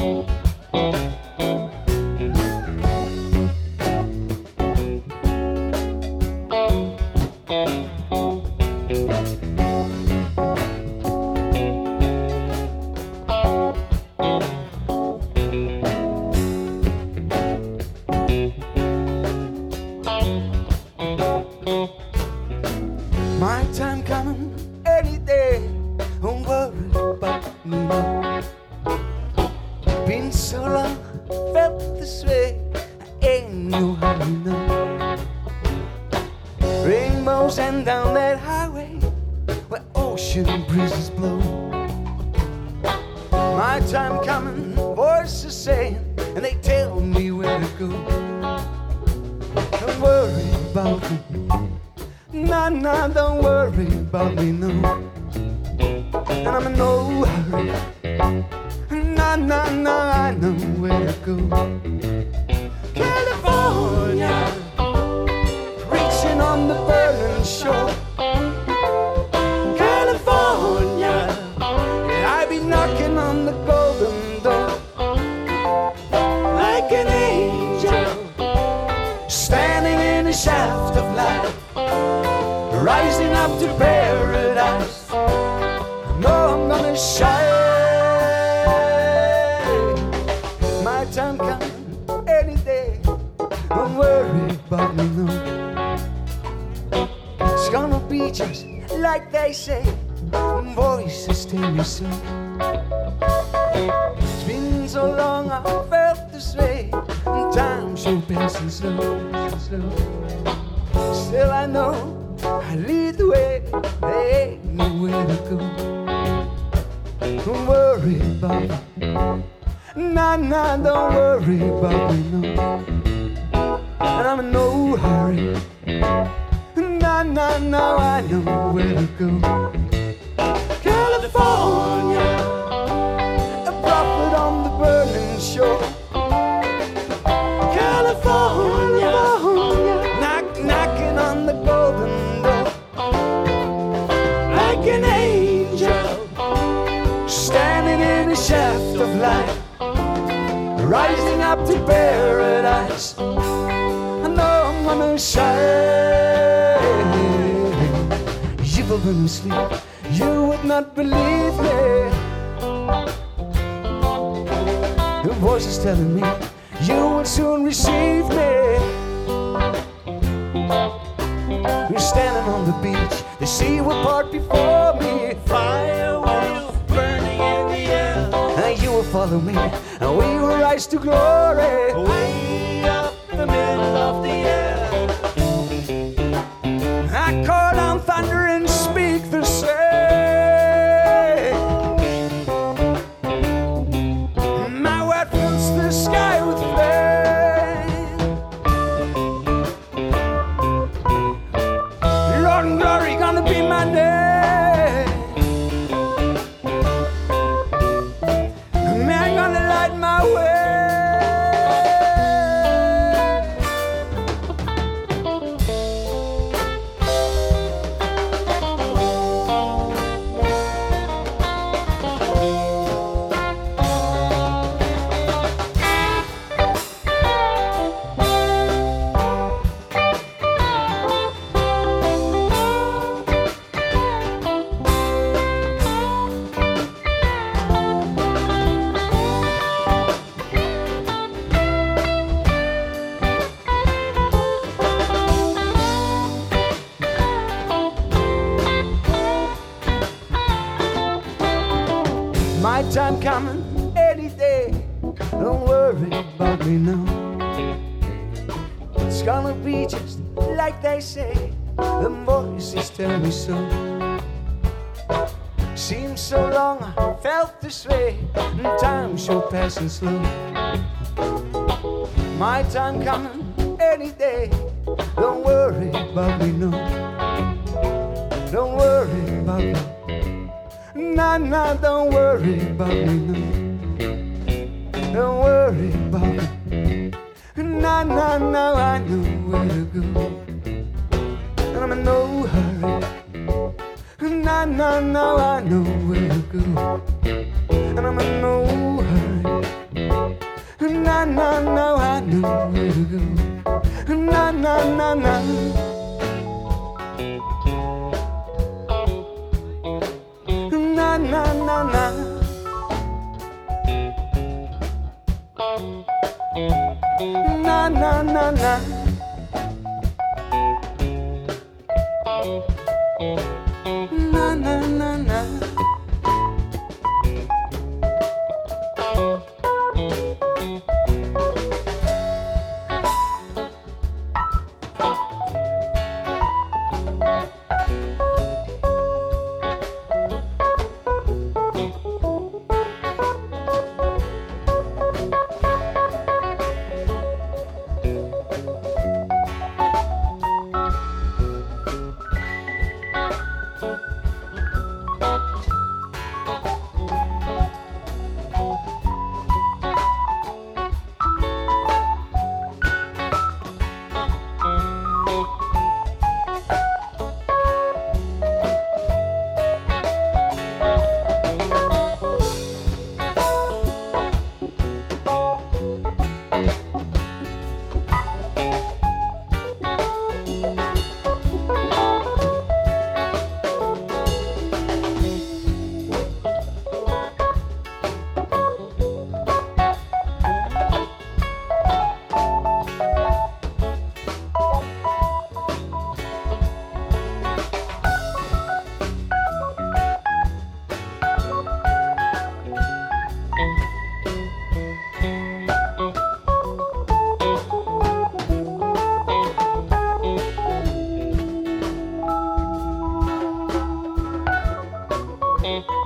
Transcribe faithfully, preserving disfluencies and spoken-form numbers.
My time coming any day. Don't worry about me. Been so long, felt this way. I ain't no hurry now. Rainbows and down that highway where ocean breezes blow. My time coming, voices saying, and they tell me where to go. Don't worry about me. Nah, nah, don't worry about me, no. And I'm in no hurry. Nah, nah, nah, I know where to go. California, reaching on the burning shore. California, I be knocking on the golden door. Like an angel, standing in a shaft of light, rising up to paradise. I know I'm gonna shine. My time coming any day. Don't worry about me, no. It's gonna be just like they say. Voices tell me so. It's been so long I felt this way, and time so passing slow, slow. Still I know I lead the way, there ain't nowhere to go. Don't worry about me. Nah, nah, don't worry about me, no. And I'm in no hurry. Nah, nah, nah, I know where to go. California, a prophet on the burning shore. California, knock, knocking on the golden door. Like an angel, standing in a shaft of light, rising up to paradise. I know I'm gonna shine. You were gonna sleep, you would not believe me. The voice is telling me you would soon receive me. You're standing on the beach, the sea will part before me. Fire will burning in the air, and you will follow me, and we will rise to glory. Way up the middle of the air, I call down thunder and speak the same. My word fills the sky with flame. Lord and glory gonna be my name. Man gonna light my way. My time coming any day. Don't worry about me now. It's gonna be just like they say. The voices tell me so. Seems so long I felt this way, and time so passing slow. My time coming any day. Don't worry about me, no. Don't worry about me. Nah, nah, don't worry about me, no. Don't worry about me. Nah, nah, nah, I know where to go. And I'm in no hurry. Nah, nah, nah, I know where to go. And I'm in no hurry. Na na na, I know where to go. Na na na na. Na na na na. Na na na na. Na na na na. Mm-hmm.